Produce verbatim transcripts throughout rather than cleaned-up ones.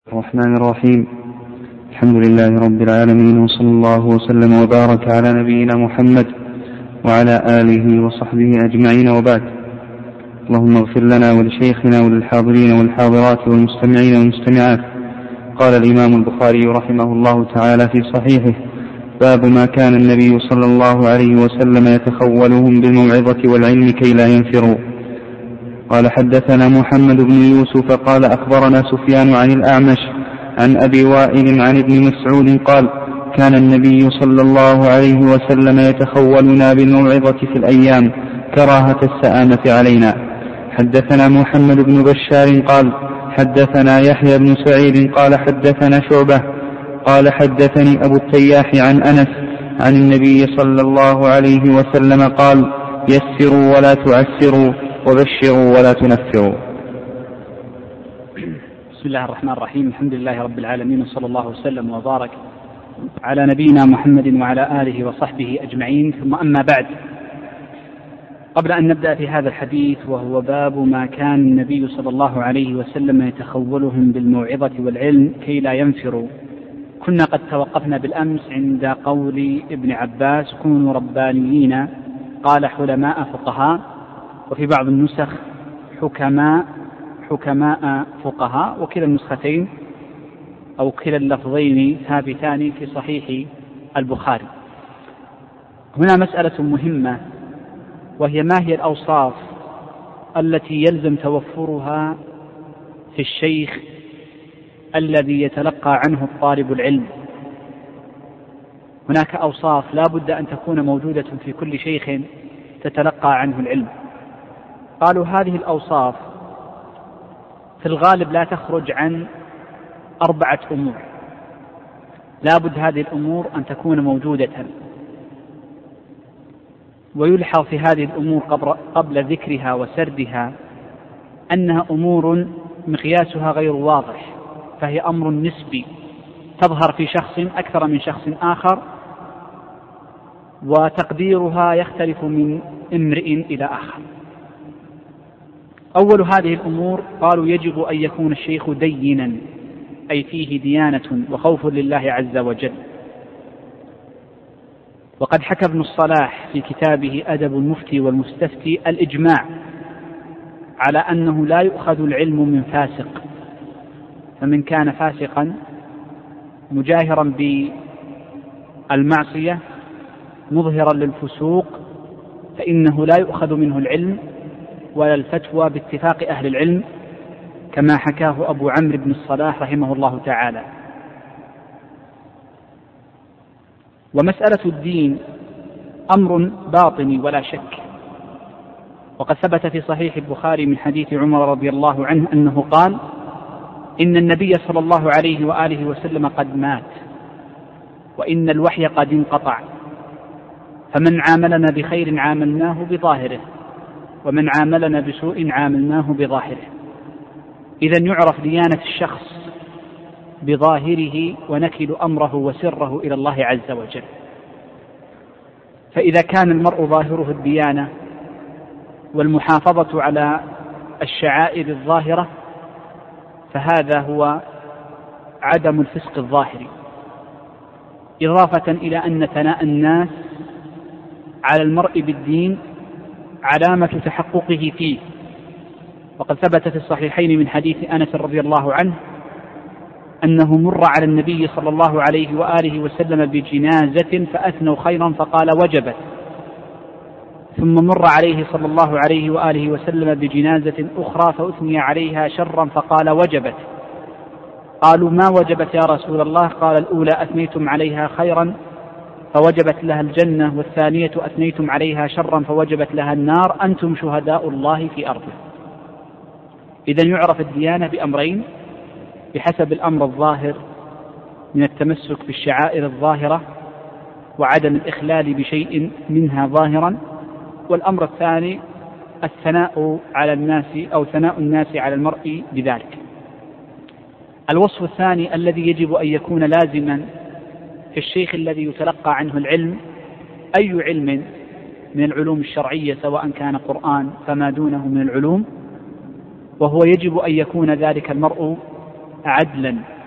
الرحمن الرحيم. الحمد لله رب العالمين، وصلى الله وسلم وبارك على نبينا محمد وعلى آله وصحبه أجمعين، وبعد. اللهم اغفر لنا ولشيخنا وللحاضرين والحاضرات والمستمعين والمستمعات. قال الإمام البخاري رحمه الله تعالى في صحيحه: باب ما كان النبي صلى الله عليه وسلم يتخولهم بالموعظة والعلم كي لا ينفروا. قال: حدثنا محمد بن يوسف قال أخبرنا سفيان عن الأعمش عن أبي وائل عن ابن مسعود قال: كان النبي صلى الله عليه وسلم يتخولنا بالموعظة في الأيام كراهة السآمة علينا. حدثنا محمد بن بشار قال حدثنا يحيى بن سعيد قال حدثنا شعبة قال حدثني أبو التياح عن أنس عن النبي صلى الله عليه وسلم قال: يسروا ولا تعسروا وبشروا ولا تنفروا. بسم الله الرحمن الرحيم. الحمد لله رب العالمين، وصلى الله وسلم وبارك على نبينا محمد وعلى آله وصحبه أجمعين، ثم أما بعد. قبل أن نبدأ في هذا الحديث، وهو باب ما كان النبي صلى الله عليه وسلم يتخولهم بالموعظة والعلم كي لا ينفروا، كنا قد توقفنا بالأمس عند قول ابن عباس: كونوا ربانيين، قال حلماء فقهاء، وفي بعض النسخ حكماء حكماء فقهاء، وكلا النسختين أو كلا اللفظين ثابتان في صحيح البخاري. هنا مسألة مهمة، وهي: ما هي الأوصاف التي يلزم توفرها في الشيخ الذي يتلقى عنه الطالب العلم؟ هناك أوصاف لا بد أن تكون موجودة في كل شيخ تتلقى عنه العلم. قالوا هذه الأوصاف في الغالب لا تخرج عن أربعة أمور، لا بد هذه الأمور أن تكون موجودة. ويلحظ في هذه الأمور قبل ذكرها وسردها أنها أمور مقياسها غير واضح، فهي أمر نسبي تظهر في شخص أكثر من شخص آخر، وتقديرها يختلف من امرئ إلى آخر. أول هذه الأمور قالوا: يجب أن يكون الشيخ دينا، أي فيه ديانة وخوف لله عز وجل. وقد حكى ابن الصلاح في كتابه أدب المفتي والمستفتي الإجماع على أنه لا يؤخذ العلم من فاسق، فمن كان فاسقا مجاهرا بالمعصية مظهرا للفسوق فإنه لا يؤخذ منه العلم ولا الفتوى باتفاق أهل العلم، كما حكاه أبو عمرو بن الصلاح رحمه الله تعالى. ومسألة الدين أمر باطني ولا شك، وقد ثبت في صحيح البخاري من حديث عمر رضي الله عنه أنه قال: إن النبي صلى الله عليه وآله وسلم قد مات، وإن الوحي قد انقطع، فمن عاملنا بخير عاملناه بظاهره، ومن عاملنا بسوء عاملناه بظاهره. إذن يعرف ديانة الشخص بظاهره، ونكل أمره وسره إلى الله عز وجل. فإذا كان المرء ظاهره الديانة والمحافظة على الشعائر الظاهرة، فهذا هو عدم الفسق الظاهري، إضافة إلى أن ثناء الناس على المرء بالدين علامة تحققه فيه. وقد ثبت في الصحيحين من حديث أنس رضي الله عنه أنه مر على النبي صلى الله عليه وآله وسلم بجنازة فأثنوا خيرا فقال: وجبت. ثم مر عليه صلى الله عليه وآله وسلم بجنازة أخرى فأثني عليها شرا فقال: وجبت. قالوا: ما وجبت يا رسول الله؟ قال: الأولى أثنيتم عليها خيرا فوجبت لها الجنة، والثانية أثنيتم عليها شرا فوجبت لها النار، أنتم شهداء الله في أرضه. إذن يعرف الديانة بأمرين بحسب الأمر الظاهر من التمسك بالشعائر الظاهرة وعدم الإخلال بشيء منها ظاهرا، والأمر الثاني الثناء على الناس أو ثناء الناس على المرء بذلك. الوصف الثاني الذي يجب أن يكون لازما في الشيخ الذي يتلقى عنه العلم، أي علم من العلوم الشرعية سواء كان قرآن فما دونه من العلوم، وهو يجب أن يكون ذلك المرء عدلا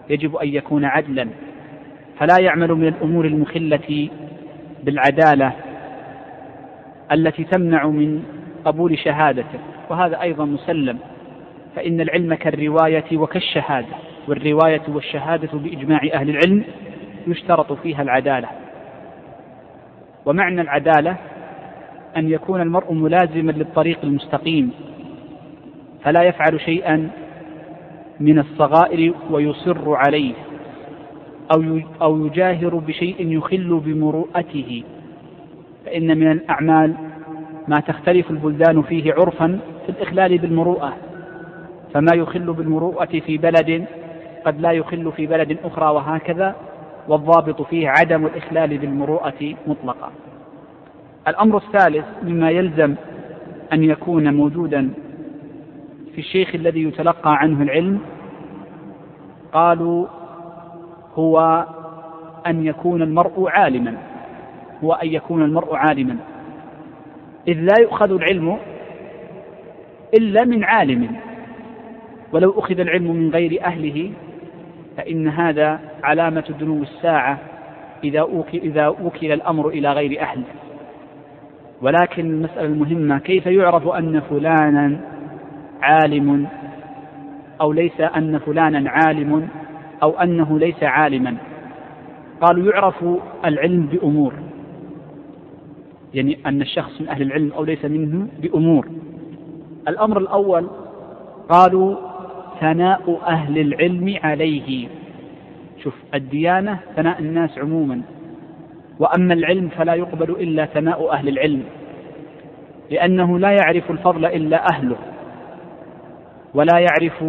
يجب أن يكون عدلا، فلا يعمل من الأمور المخلة بالعدالة التي تمنع من قبول شهادته، وهذا أيضا مسلم، فإن العلم كالرواية وكالشهادة، والرواية والشهادة بإجماع أهل العلم يشترط فيها العدالة. ومعنى العدالة أن يكون المرء ملازما للطريق المستقيم، فلا يفعل شيئا من الصغائر ويصر عليه، أو يجاهر بشيء يخل بمروءته، فإن من الأعمال ما تختلف البلدان فيه عرفا في الإخلال بالمروءة، فما يخل بالمروءة في بلد قد لا يخل في بلد أخرى، وهكذا، والضابط فيه عدم الإخلال بالمروءة مطلقا. الأمر الثالث مما يلزم أن يكون موجودا في الشيخ الذي يتلقى عنه العلم، قالوا هو أن يكون المرء عالما، هو أن يكون المرء عالما، إذ لا يؤخذ العلم إلا من عالم، ولو أخذ العلم من غير أهله فإن هذا علامة دنو الساعة إذا وكل الأمر إلى غير أهله. ولكن المسألة المهمة كيف يعرف أن فلانا عالم أو ليس أن فلانا عالم أو أنه ليس عالما؟ قالوا يعرف العلم بأمور، يعني أن الشخص من أهل العلم أو ليس منه بأمور. الأمر الأول قالوا ثناء أهل العلم عليه. شوف، الديانة ثناء الناس عموما، وأما العلم فلا يقبل إلا ثناء أهل العلم، لأنه لا يعرف الفضل إلا أهله، ولا يعرف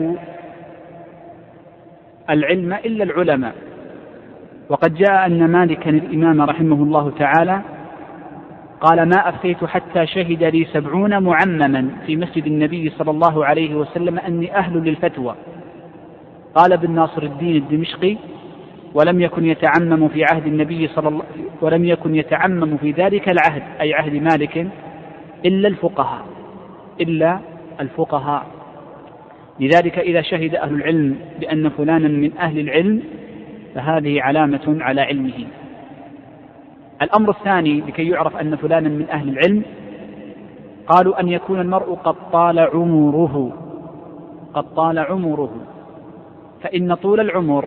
العلم إلا العلماء. وقد جاء أن مالكا الإمام رحمه الله تعالى قال: ما أفتيت حتى شهد لي سبعون معمما في مسجد النبي صلى الله عليه وسلم أني أهل للفتوى. قال ابن ناصر الدين الدمشقي: ولم يكن يتعمم في عهد النبي صلى الله ولم يكن يتعمم في ذلك العهد، أي عهد مالك، إلا الفقهاء إلا الفقهاء لذلك إذا شهد أهل العلم بأن فلانا من أهل العلم فهذه علامة على علمه. الأمر الثاني لكي يعرف أن فلانا من أهل العلم، قالوا أن يكون المرء قد طال عمره قد طال عمره فإن طول العمر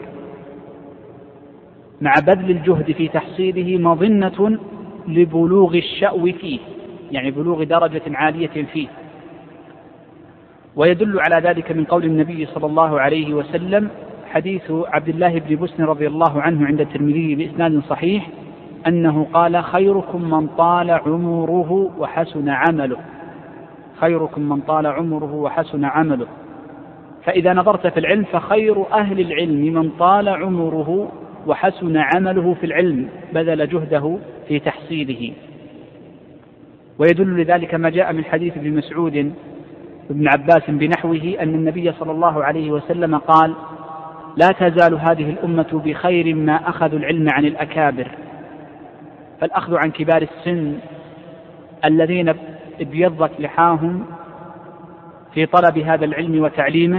مع بذل الجهد في تحصيله مظنة لبلوغ الشأو فيه، يعني بلوغ درجة عالية فيه. ويدل على ذلك من قول النبي صلى الله عليه وسلم حديث عبد الله بن بسن رضي الله عنه عند الترمذي بإسناد صحيح أنه قال: خيركم من طال عمره وحسن عمله خيركم من طال عمره وحسن عمله. فإذا نظرت في العلم فخير أهل العلم من طال عمره وحسن عمله في العلم، بذل جهده في تحصيله. ويدل لذلك ما جاء من حديث ابن مسعود وابن عباس بنحوه أن النبي صلى الله عليه وسلم قال: لا تزال هذه الأمة بخير ما أخذوا العلم عن الأكابر. فالأخذ عن كبار السن الذين ابيضت لحاهم في طلب هذا العلم وتعليمه،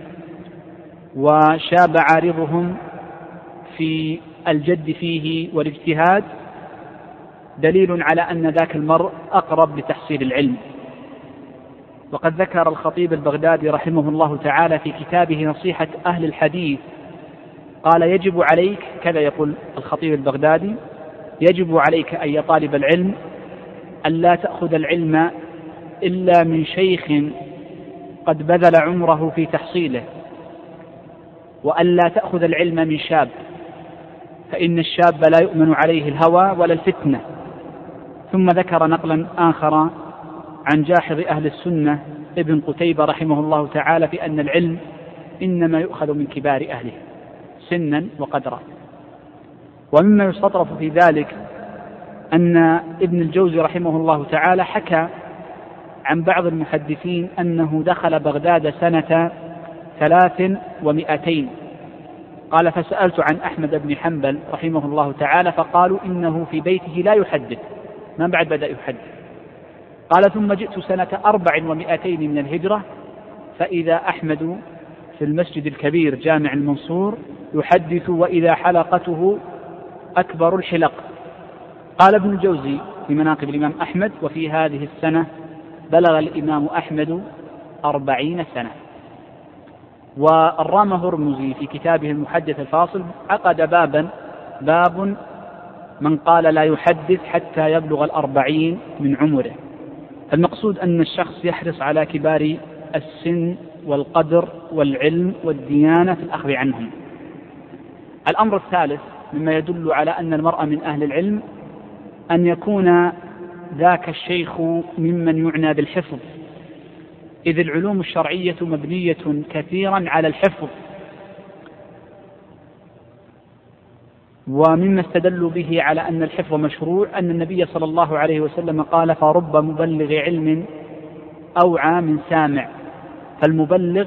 وشاب عارضهم في الجد فيه والاجتهاد، دليل على أن ذاك المرء أقرب لتحصيل العلم. وقد ذكر الخطيب البغدادي رحمه الله تعالى في كتابه نصيحة أهل الحديث، قال: يجب عليك، كذا يقول الخطيب البغدادي: يجب عليك أي طالب العلم أن لا تأخذ العلم إلا من شيخ قد بذل عمره في تحصيله، وأن لا تأخذ العلم من شاب، فإن الشاب لا يؤمن عليه الهوى ولا الفتنة. ثم ذكر نقلا آخر عن جاحظ أهل السنة ابن قتيبة رحمه الله تعالى في أن العلم إنما يؤخذ من كبار أهله سنا وقدرا. ومما يستطرف في ذلك أن ابن الجوزي رحمه الله تعالى حكى عن بعض المحدثين أنه دخل بغداد سنة ثلاث ومئتين. قال: فسألت عن أحمد بن حنبل رحمه الله تعالى فقالوا إنه في بيته لا يحدث، ما بعد بدأ يحدث. قال: ثم جئت سنة أربع ومئتين من الهجرة فإذا أحمد في المسجد الكبير جامع المنصور يحدث وإذا حلقته أكبر الحلق. قال ابن الجوزي في مناقب الإمام أحمد: وفي هذه السنة بلغ الإمام أحمد أربعين سنة. والرام هرمزي في كتابه المحدث الفاصل عقد بابا باب من قال لا يحدث حتى يبلغ الأربعين من عمره. المقصود أن الشخص يحرص على كبار السن والقدر والعلم والديانة في الأخذ عنهم. الأمر الثالث مما يدل على أن المرء من أهل العلم أن يكون ذاك الشيخ ممن يعنى بالحفظ، إذ العلوم الشرعية مبنية كثيرا على الحفظ. ومما استدلوا به على أن الحفظ مشروع أن النبي صلى الله عليه وسلم قال: فرب مبلغ علم أوعى من سامع. فالمبلغ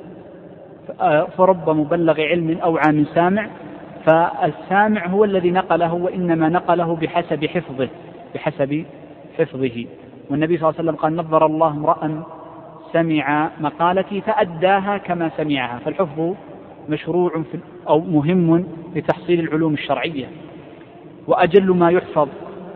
فرب مبلغ علم أوعى من سامع، فالسامع هو الذي نقله، وإنما نقله بحسب حفظه بحسب حفظه. والنبي صلى الله عليه وسلم قال: نظر الله امرأ سمع مقالتي فأداها كما سمعها. فالحفظ مشروع في أو مهم لتحصيل العلوم الشرعية. وأجل ما يحفظ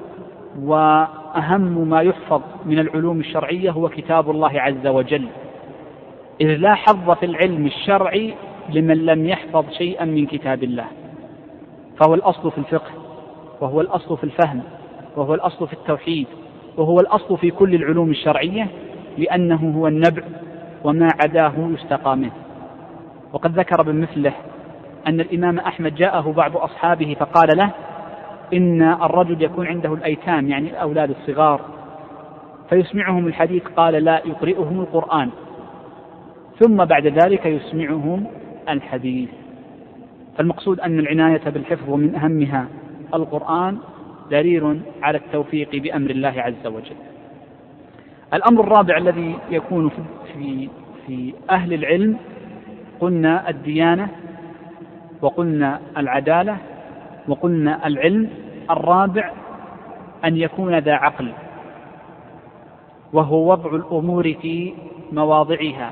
وأهم ما يحفظ من العلوم الشرعية هو كتاب الله عز وجل، إذ لا حظ في العلم الشرعي لمن لم يحفظ شيئا من كتاب الله. فهو الأصل في الفقه، وهو الأصل في الفهم، وهو الأصل في التوحيد، وهو الأصل في كل العلوم الشرعية، لأنه هو النبع وما عداه يستقى منه. وقد ذكر بمثله أن الإمام أحمد جاءه بعض أصحابه فقال له: إن الرجل يكون عنده الأيتام، يعني الأولاد الصغار، فيسمعهم الحديث. قال: لا، يقرئهم القرآن ثم بعد ذلك يسمعهم الحديث. فالمقصود أن العناية بالحفظ ومن أهمها القرآن دليل على التوفيق بأمر الله عز وجل. الأمر الرابع الذي يكون في, في أهل العلم قلنا الديانة، وقلنا العدالة، وقلنا العلم. الرابع أن يكون ذا عقل، وهو وضع الأمور في مواضعها،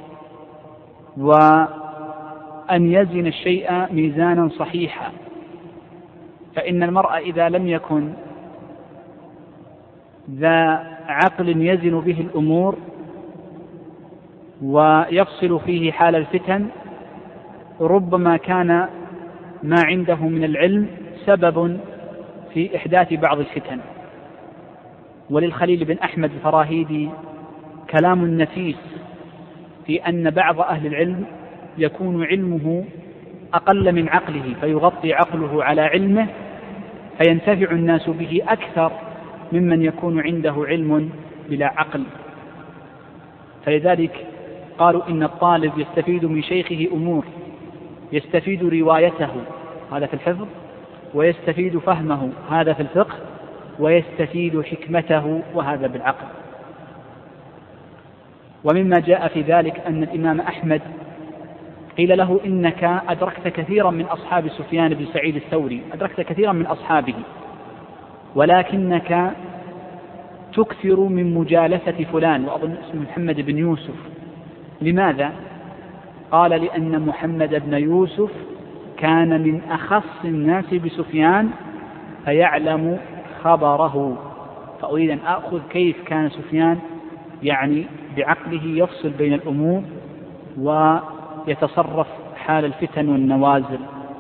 وأن يزن الشيء ميزانا صحيحا. فإن المرء إذا لم يكن ذا عقل يزن به الأمور ويفصل فيه حال الفتن، ربما كان ما عنده من العلم سبب في إحداث بعض الفتن. وللخليل بن أحمد الفراهيدي كلام نفيس في أن بعض أهل العلم يكون علمه أقل من عقله، فيغطي عقله على علمه فينتفع الناس به أكثر ممن يكون عنده علم بلا عقل. فلذلك قالوا إن الطالب يستفيد من شيخه أمور: يستفيد روايته، هذا في الحفظ، ويستفيد فهمه، هذا في الفقه، ويستفيد حكمته، وهذا بالعقل. ومما جاء في ذلك أن الإمام أحمد قيل له: إنك أدركت كثيرا من أصحاب سفيان بن سعيد الثوري، أدركت كثيرا من أصحابه، ولكنك تكثر من مجالسة فلان، وأظن اسمه محمد بن يوسف. لماذا؟ قال: لأن محمد بن يوسف كان من أخص الناس بسفيان فيعلم خبره. فأريد أن أخذ كيف كان سفيان يعني بعقله يفصل بين الأمور ويتصرف حال الفتن والنوازل.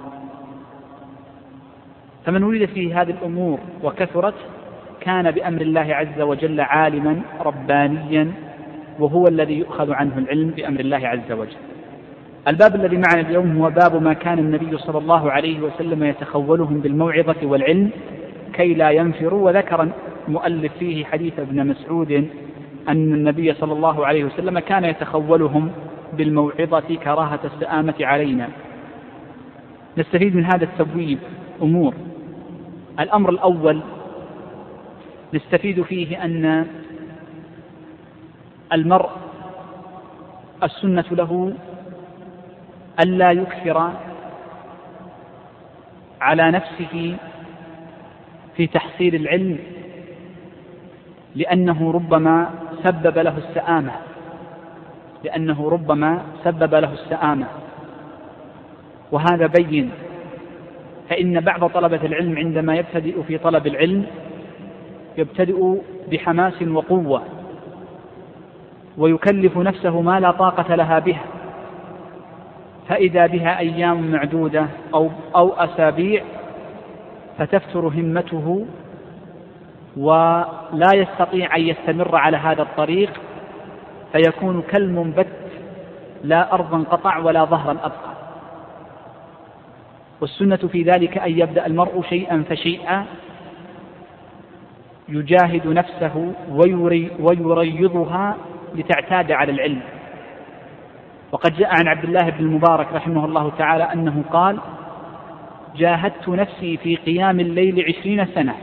فمن ولد في هذه الأمور وكثرت كان بأمر الله عز وجل عالما ربانيا، وهو الذي يؤخذ عنه العلم بأمر الله عز وجل. الباب الذي معنا اليوم هو باب ما كان النبي صلى الله عليه وسلم يتخولهم بالموعظة والعلم كي لا ينفروا. وذكر المؤلف فيه حديث ابن مسعود أن النبي صلى الله عليه وسلم كان يتخولهم بالموعظة كراهة السآمة علينا. نستفيد من هذا التبويب أمور. الأمر الأول نستفيد فيه أن المرء السنة له ألا يكثر على نفسه في تحصيل العلم، لأنه ربما سبب له السآمة لأنه ربما سبب له السآمة وهذا بين، فإن بعض طلبة العلم عندما يبتدئ في طلب العلم يبتدئ بحماس وقوة ويكلف نفسه ما لا طاقة لها به، فإذا بها أيام معدودة أو, أو أسابيع فتفتر همته ولا يستطيع أن يستمر على هذا الطريق، فيكون كالمنبت لا أرضا قطع ولا ظهرا أبقى. والسنة في ذلك أن يبدأ المرء شيئا فشيئا يجاهد نفسه ويري ويريضها لتعتاد على العلم. وقد جاء عن عبد الله بن المبارك رحمه الله تعالى أنه قال: جاهدت نفسي في قيام الليل عشرين سنة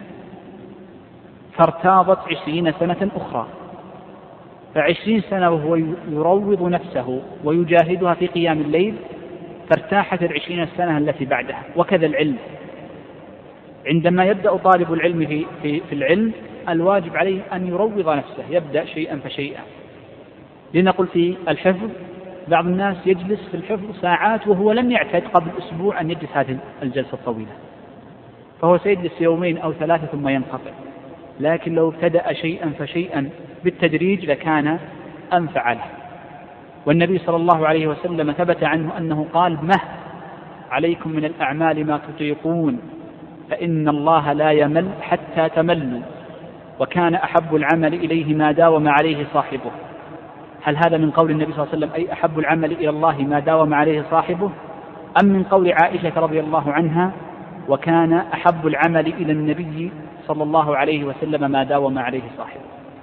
فارتاضت عشرين سنة أخرى، فعشرين سنة وهو يروض نفسه ويجاهدها في قيام الليل فارتاحت العشرين السنة التي بعدها. وكذا العلم، عندما يبدأ طالب العلم في, في, في العلم الواجب عليه أن يروض نفسه، يبدأ شيئا فشيئا. لنقل في الحفظ، بعض الناس يجلس في الحفظ ساعات وهو لم يعتد قبل أسبوع أن يجلس هذه الجلسة الطويلة، فهو سيجلس يومين أو ثلاثة ثم ينقطع. لكن لو ابتدأ شيئا فشيئا بالتدريج لكان أنفع له. والنبي صلى الله عليه وسلم ثبت عنه أنه قال: مه عليكم من الأعمال ما تطيقون فإن الله لا يمل حتى تملوا، وكان أحب العمل إليه ما داوم عليه صاحبه. هل هذا من قول النبي صلى الله عليه وسلم أي أحب العمل إلى الله ما داوم عليه صاحبه، أم من قول عائشة رضي الله عنها: وكان أحب العمل إلى النبي صلى الله عليه وسلم ما داوم عليه صاحبه؟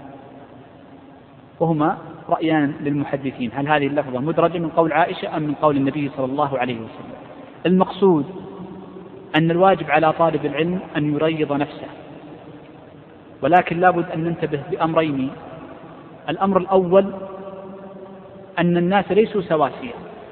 وهما رأيان للمحدثين، هل هذه اللفظة مدرجة من قول عائشة أم من قول النبي صلى الله عليه وسلم؟ المقصود أن الواجب على طالب العلم أن يريض نفسه، ولكن لابد أن ننتبه بأمرين. الأمر الأول أن الناس ليسوا سواسية،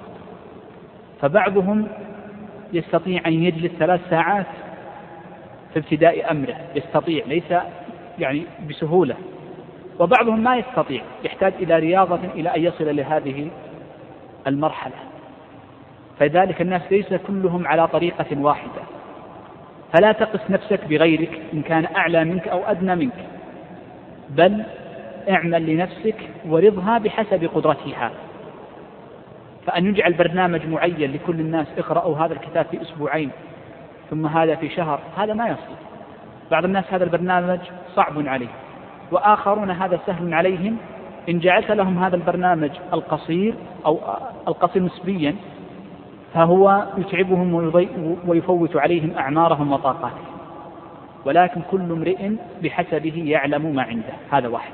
فبعضهم يستطيع أن يجلس ثلاث ساعات في ابتداء أمره، يستطيع ليس يعني بسهولة، وبعضهم ما يستطيع، يحتاج إلى رياضة إلى أن يصل لهذه المرحلة. فذلك الناس ليس كلهم على طريقة واحدة، فلا تقس نفسك بغيرك إن كان أعلى منك أو أدنى منك، بل اعمل لنفسك ورضها بحسب قدرتها. فأن يجعل برنامج معين لكل الناس: اقرأوا هذا الكتاب في أسبوعين ثم هذا في شهر، هذا ما يصل. بعض الناس هذا البرنامج صعب عليه، وآخرون هذا سهل عليهم. إن جعلت لهم هذا البرنامج القصير أو القصير نسبيا فهو يتعبهم ويفوت عليهم أعمارهم وطاقاتهم، ولكن كل امرئ بحسبه يعلم ما عنده. هذا واحد.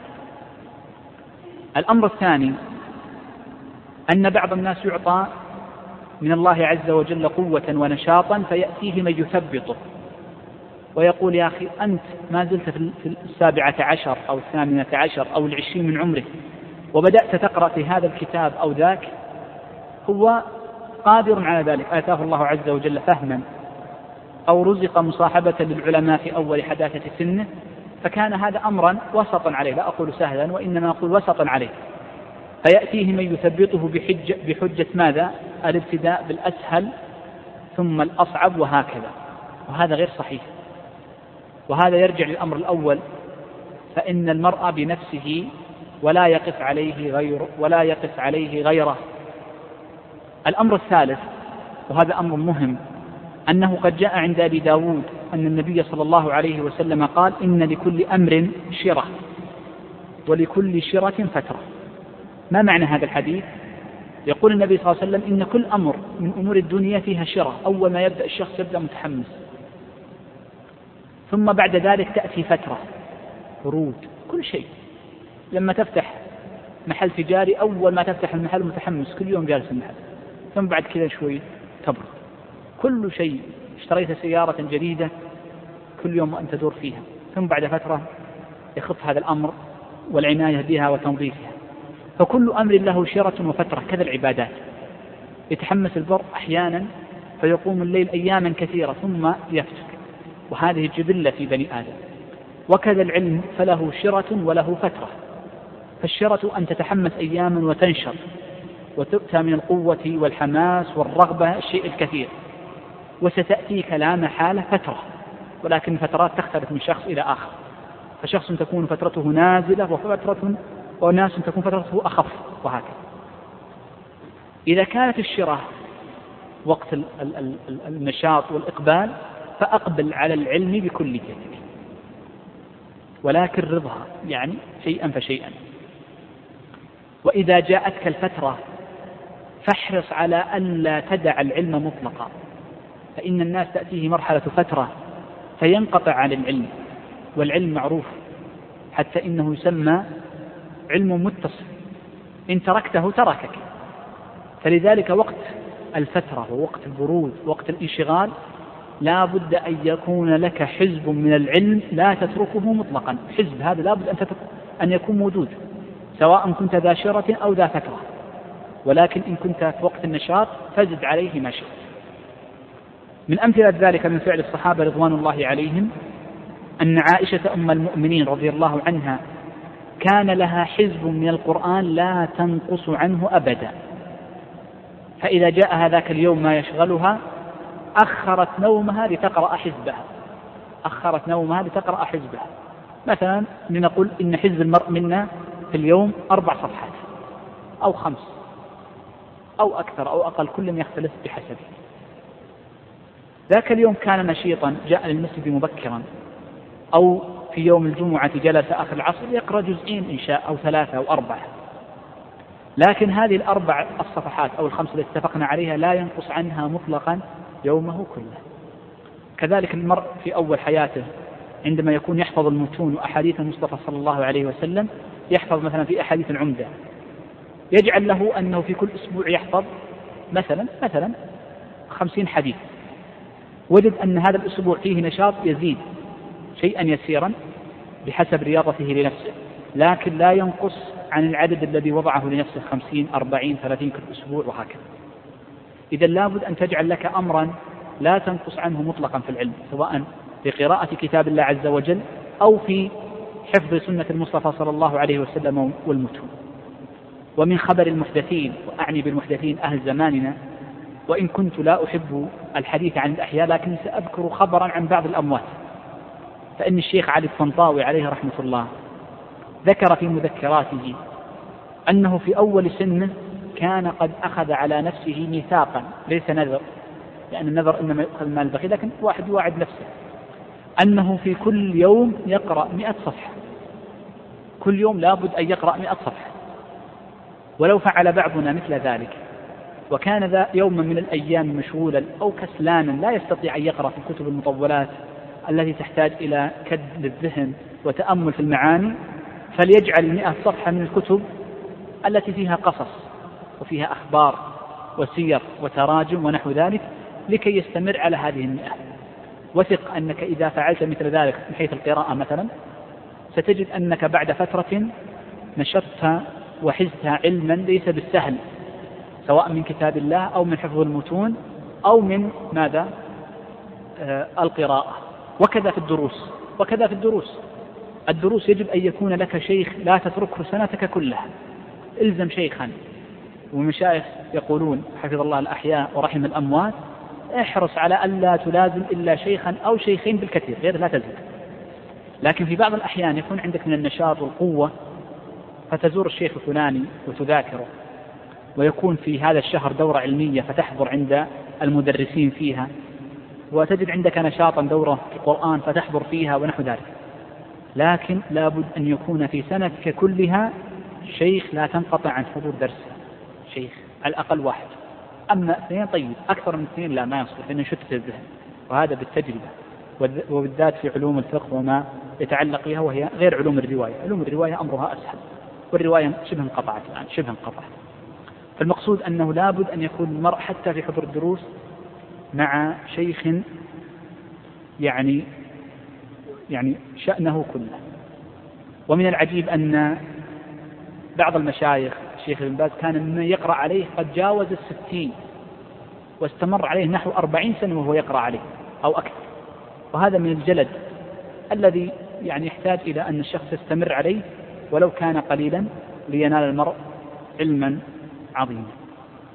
الأمر الثاني أن بعض الناس يعطى من الله عز وجل قوة ونشاطا فيأتيه من يثبطه ويقول: يا أخي أنت ما زلت في السابعة عشر أو الثامنة عشر أو العشرين من عمرك وبدأت تقرأ في هذا الكتاب أو ذاك. هو قادر على ذلك، آتاه الله عز وجل فهما أو رزق مصاحبة للعلماء في أول حداثة سنه، فكان هذا أمرا وسطا عليه، لا أقول سهلا وإنما أقول وسطا عليه، فيأتيه من يثبطه بحجة, بحجة ماذا؟ الابتداء بالأسهل ثم الأصعب وهكذا، وهذا غير صحيح. وهذا يرجع للأمر الأول، فإن المرء بنفسه ولا يقف عليه غيره ولا يقف عليه غيره. الأمر الثالث وهذا أمر مهم، أنه قد جاء عند أبي داود أن النبي صلى الله عليه وسلم قال: إن لكل أمر شرة ولكل شرة فترة. ما معنى هذا الحديث؟ يقول النبي صلى الله عليه وسلم: إن كل أمر من أمور الدنيا فيها شرة. أول ما يبدأ الشخص يبدأ متحمس، ثم بعد ذلك تأتي فترة برود. كل شيء لما تفتح محل تجاري أول ما تفتح المحل متحمس، كل يوم جالس المحل، ثم بعد كذا شوي تبرد. كل شيء، اشتريت سيارة جديدة كل يوم أنت تدور فيها، ثم بعد فترة يخف هذا الأمر والعناية بها وتنظيفها. فكل أمر له شرة وفترة. كذا العبادات، يتحمس البر أحيانا فيقوم الليل أياما كثيرة ثم يفتك، وهذه الجبلة في بني آدم. وكذا العلم فله شرة وله فترة. فالشرة أن تتحمس أياما وتنشر، وتؤتى من القوة والحماس والرغبة الشيء الكثير، وستأتيك لا محالة فترة، ولكن فترات تختلف من شخص إلى آخر، فشخص تكون فترته نازلة وفترة وناس تكون فترته أخف وهكذا. إذا كانت الشراء وقت النشاط والإقبال فأقبل على العلم بكل جهدك، ولكن رضها يعني شيئا فشيئا. وإذا جاءتك الفترة فاحرص على أن لا تدع العلم مطلقا، فإن الناس تأتيه مرحلة فترة فينقطع عن العلم، والعلم معروف حتى إنه يسمى علم متصل، إن تركته تركك. فلذلك وقت الفترة ووقت البرود ووقت الانشغال لا بد أن يكون لك حزب من العلم لا تتركه مطلقا. حزب هذا لا بد أن, أن يكون موجود، سواء كنت ذا شرة أو ذا فترة، ولكن إن كنت في وقت النشاط فزد عليه ما شئت. من أمثلة ذلك من فعل الصحابة رضوان الله عليهم أن عائشة أم المؤمنين رضي الله عنها كان لها حزب من القرآن لا تنقص عنه أبدا، فإذا جاء هذاك اليوم ما يشغلها أخرت نومها لتقرأ حزبها أخرت نومها لتقرأ حزبها مثلا لنقول إن حزب المرء منا في اليوم أربع صفحات أو خمس أو أكثر أو أقل، كل يختلف بحسبه. ذاك اليوم كان نشيطا، جاء للمسجد مبكرا، أو في يوم الجمعة جلس آخر العصر يقرأ جزئين إن شاء أو ثلاثة أو أربعة، لكن هذه الأربع الصفحات أو الخمس التي اتفقنا عليها لا ينقص عنها مطلقا يومه كله. كذلك المرء في أول حياته عندما يكون يحفظ المتون وأحاديث المصطفى صلى الله عليه وسلم، يحفظ مثلا في أحاديث العمدة، يجعل له أنه في كل أسبوع يحفظ مثلا مثلا خمسين حديث، وجد أن هذا الأسبوع فيه نشاط يزيد شيئا يسيرا بحسب رياضته لنفسه، لكن لا ينقص عن العدد الذي وضعه لنفسه خمسين أربعين ثلاثين كل أسبوع وهكذا. إذا لابد أن تجعل لك أمرا لا تنقص عنه مطلقا في العلم، سواء في قراءة كتاب الله عز وجل أو في حفظ سنة المصطفى صلى الله عليه وسلم والمتون. ومن خبر المحدثين، وأعني بالمحدثين أهل زماننا، وإن كنت لا أحب الحديث عن الأحياء لكن سأذكر خبرا عن بعض الأموات، فإن الشيخ علي الطنطاوي عليه رحمة الله ذكر في مذكراته أنه في أول سنه كان قد أخذ على نفسه ميثاقا، ليس نذر لأن النذر إنما يؤخذ المال البخيل، لكن واحد يواعد نفسه أنه في كل يوم يقرأ مئة صفحة، كل يوم لابد أن يقرأ مئة صفحة. ولو فعل بعضنا مثل ذلك وكان ذا يوما من الأيام مشغولا أو كسلانا لا يستطيع أن يقرأ في الكتب المطولات التي تحتاج إلى كد للذهن وتأمل في المعاني، فليجعل مئة صفحة من الكتب التي فيها قصص وفيها أخبار وسير وتراجم ونحو ذلك لكي يستمر على هذه المئة. وثق أنك إذا فعلت مثل ذلك من حيث القراءة مثلا ستجد أنك بعد فترة نشرت وحزت علما ليس بالسهل، سواء من كتاب الله أو من حفظ المتون أو من ماذا آه القراءة. وكذا في الدروس وكذا في الدروس الدروس يجب أن يكون لك شيخ لا تتركه سنتك كلها، إلزم شيخا. ومشايخ يقولون حفظ الله الأحياء ورحم الأموات احرص على أن لا تلازم إلا شيخا أو شيخين بالكثير، غير لا تزيد. لكن في بعض الأحيان يكون عندك من النشاط والقوة فتزور الشيخ الفلاني وتذاكره، ويكون في هذا الشهر دورة علمية فتحضر عند المدرسين فيها، وتجد عندك نشاطا دورة في القرآن فتحضر فيها ونحو ذلك. لكن لابد أن يكون في سنتك كلها شيخ لا تنقطع عن حضور درس، شيخ على الأقل واحد. أما اثنين طيب، أكثر من اثنين لا ما يصلح لأنه يشتت الذهن، وهذا بالتجربة وبالذات في علوم الفقه وما يتعلق بها، وهي غير علوم الرواية. علوم الرواية أمرها أسهل، والرواية شبه انقطعت الآن شبه انقطعت. فالمقصود أنه لابد أن يكون المرء حتى في حضور الدروس مع شيخ يعني يعني شأنه كله. ومن العجيب أن بعض المشايخ الشيخ ابن باز كان ممن يقرأ عليه قد جاوز الستين واستمر عليه نحو أربعين سنة وهو يقرأ عليه أو أكثر، وهذا من الجلد الذي يعني يحتاج إلى أن الشخص يستمر عليه ولو كان قليلا لينال المرء علما عظيما.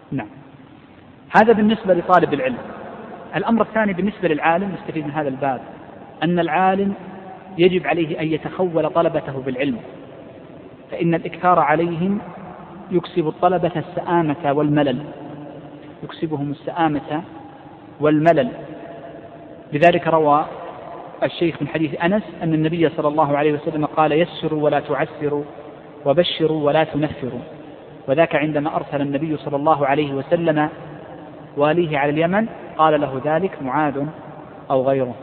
نعم. هذا بالنسبة لطالب العلم. الأمر الثاني بالنسبة للعالم نستفيد من هذا الباب أن العالم يجب عليه أن يتخول طلبته بالعلم، فإن الإكثار عليهم يكسب الطلبة السآمة والملل، يكسبهم السآمة والملل. لذلك روى الشيخ من حديث أنس أن النبي صلى الله عليه وسلم قال: يسروا ولا تعسروا وبشروا ولا تنفروا. وذاك عندما أرسل النبي صلى الله عليه وسلم واليه على اليمن قال له ذلك معاذ أو غيره.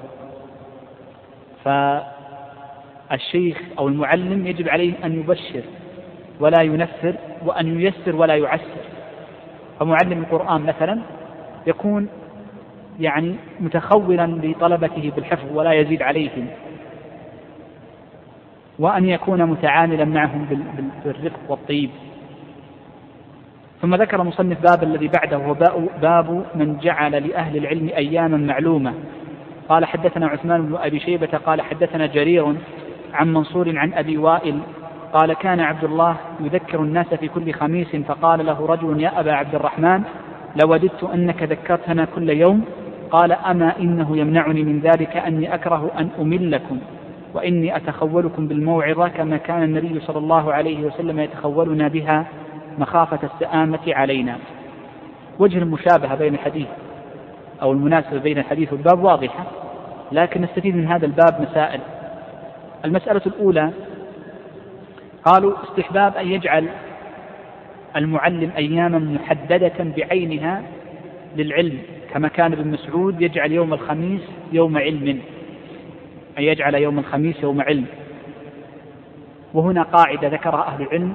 فالشيخ أو المعلم يجب عليه أن يبشر ولا ينفر، وأن ييسر ولا يعسر. فمعلم القرآن مثلا يكون يعني متخولا لطلبته بالحفظ ولا يزيد عليهم، وأن يكون متعاملا معهم بالرفق والطيب. ثم ذكر مصنف باب الذي بعده هو باب من جعل لأهل العلم أياما معلومة. قال: حدثنا عثمان بن أبي شيبة قال حدثنا جرير عن منصور عن أبي وائل قال: كان عبد الله يذكر الناس في كل خميس، فقال له رجل: يا أبا عبد الرحمن، لوددت أنك ذكرتنا كل يوم. قال: أما إنه يمنعني من ذلك أني أكره أن أملكم، وإني أتخولكم بالموعظة كما كان النبي صلى الله عليه وسلم يتخولنا بها مخافة السآمة علينا. وجه المشابهة بين الحديث أو المناسبة بين الحديث والباب واضحة، لكن نستفيد من هذا الباب مسائل. المسألة الأولى قالوا: استحباب أن يجعل المعلم أياما محددة بعينها للعلم، كما كان ابن مسعود يجعل يوم الخميس يوم علم، أن يجعل يوم الخميس يوم علم. وهنا قاعدة ذكرها أهل العلم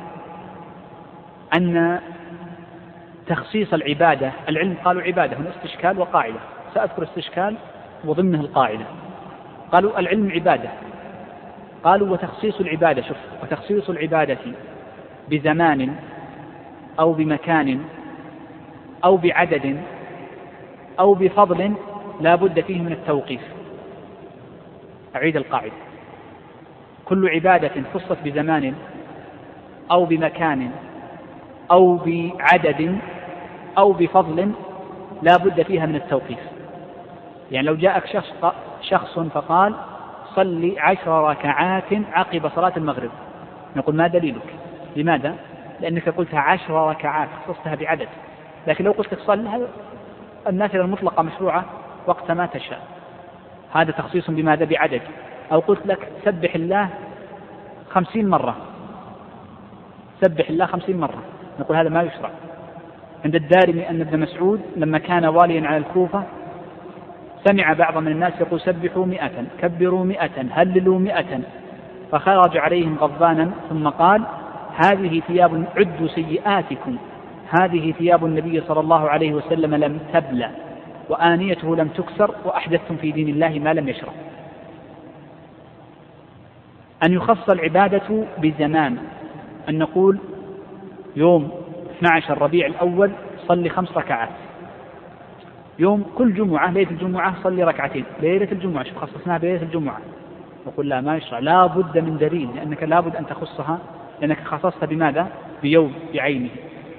أن تخصيص العبادة، العلم قالوا عبادة، هنا استشكال وقاعدة، سأذكر استشكال وضمنه القاعدة. قالوا العلم عبادة، قالوا وتخصيص العبادة، شوف، وتخصيص العبادة بزمان أو بمكان أو بعدد أو بفضل لا بد فيه من التوقيف. أعيد القاعدة: كل عبادة خصت بزمان أو بمكان أو بعدد أو بفضل لا بد فيها من التوقيف. يعني لو جاءك شخص, شخص فقال: صلي عشر ركعات عقب صلاة المغرب، نقول: ما دليلك؟ لماذا؟ لأنك قلتها عشر ركعات، خصصتها بعدد. لكن لو قلت صل، النافلة المطلقة مشروعة وقت ما تشاء، هذا تخصيص بماذا؟ بعدد. أو قلت لك سبح الله خمسين مرة، سبح الله خمسين مرة، نقول هذا ما يشرع. عند الدارمي أن ابن مسعود لما كان واليا على الكوفة سمع بعض من الناس يقول: سبحوا مئة، كبروا مئة، هللوا مئة، فخرج عليهم غضبانا ثم قال: هذه ثياب عدوا سيئاتكم، هذه ثياب النبي صلى الله عليه وسلم لم تبلى وآنيته لم تكسر، وأحدثتم في دين الله ما لم يشرع. أن يخص العبادة بزمان، أن نقول يوم اثني عشر ربيع الأول صلي خمس ركعات، يوم كل جمعة ليلة الجمعة صلي ركعتين، ليلة الجمعة شوف خصصناها بليلة الجمعة، نقول لا، ما يشرع، لا بد من دليل، لأنك لا بد أن تخصها، لأنك خصصت بماذا؟ بيوم بعينه.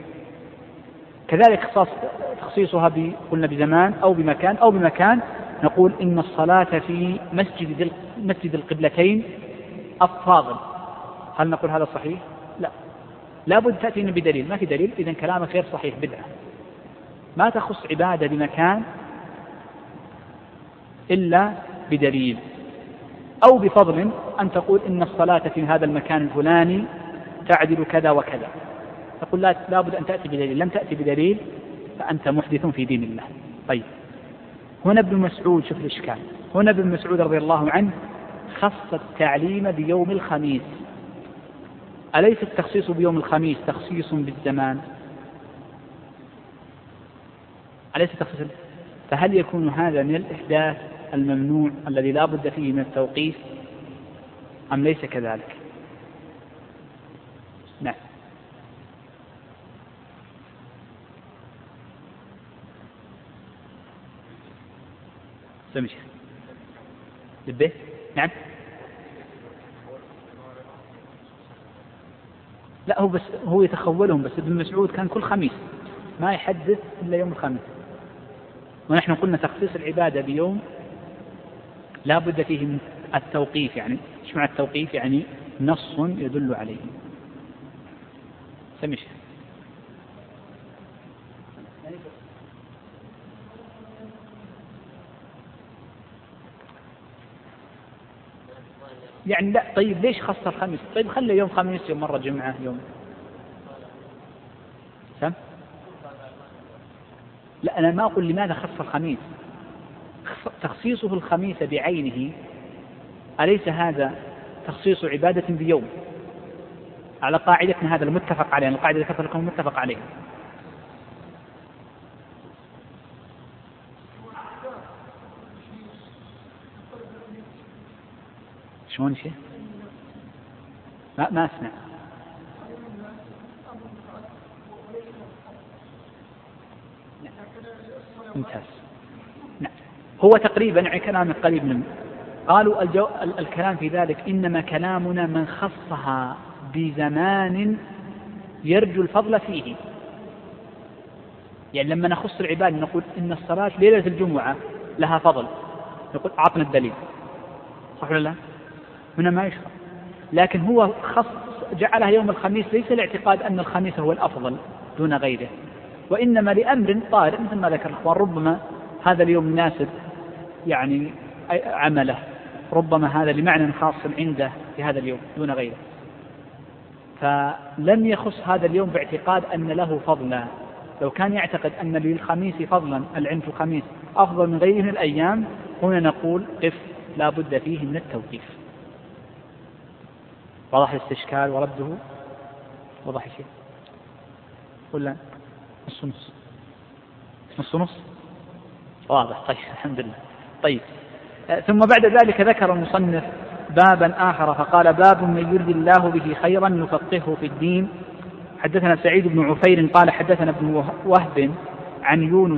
كذلك تخصيصها قلنا بزمان أو بمكان أو بمكان، نقول إن الصلاة في مسجد مسجد القبلتين الفاضل، هل نقول هذا صحيح؟ لا، لا بد تأتينا بدليل، ما في دليل، إذن كلامك غير صحيح، بدعة. ما تخص عبادة بمكان إلا بدليل، أو بفضل، أن تقول إن الصلاة في هذا المكان الفلاني تعدل كذا وكذا، تقول لا, لا بد أن تأتي بدليل، لم تأتي بدليل فأنت محدث في دين الله. طيب، هنا ابن مسعود، شوف الإشكال، هنا ابن مسعود رضي الله عنه خص التعليم بيوم الخميس، أليس التخصيص بيوم الخميس تخصيص بالزمان؟ أليس تخصيص؟ فهل يكون هذا من الإحداث الممنوع الذي لا بد فيه من التوقيف أم ليس كذلك؟ نعم. سمشي لبيه. نعم. لا، هو بس هو يتخولهم، بس ابن مسعود كان كل خميس، ما يحدث إلا يوم الخميس. ونحن قلنا تخصيص العبادة بيوم لا بد فيه من التوقيف. يعني إيش معنى التوقيف؟ يعني نص يدل عليه. سمش يعني لا. طيب ليش خص الخميس؟ طيب خلي يوم خميس، يوم مرة جمعة، يوم سم. لا أنا ما أقول لماذا خص الخميس. تخصيصه الخميس بعينه أليس هذا تخصيص عبادة بيوم على قاعدتنا هذا المتفق عليه؟ القاعدة ذكرت لكم المتفق عليه. شلون شيء؟ ما ما أسمع. ممتاز. نعم. هو تقريبا يعني كلام قريب من قالوا الجو... الكلام في ذلك إنما كلامنا من خصها بزمان يرجو الفضل فيه. يعني لما نخص العباد نقول إن الصلاة ليلة الجمعة لها فضل، نقول أعطنا الدليل، صح ولا لا؟ هنا ما يشرع. لكن هو خص جعلها يوم الخميس ليس لاعتقاد أن الخميس هو الأفضل دون غيره، وإنما لأمر طارئ مثل ما ذكر الأخوان. ربما هذا اليوم مناسب يعني عمله، ربما هذا لمعنى خاص عنده في هذا اليوم دون غيره، فلم يخص هذا اليوم باعتقاد أن له فضلا. لو كان يعتقد أن للخميس فضلا، العلم في الخميس أفضل من غيره من الأيام، هنا نقول قف، لا بد فيه من التوقيف. وضح الاستشكال ورده؟ وضح شيء ولا نص نص نص نص؟ واضح. طيب الحمد لله. طيب ثم بعد ذلك ذكر المصنف بابا آخر فقال: باب من يرد الله به خيرا يفقهه في الدين. حدثنا سعيد بن عفير قال حدثنا ابن وهب عن يونس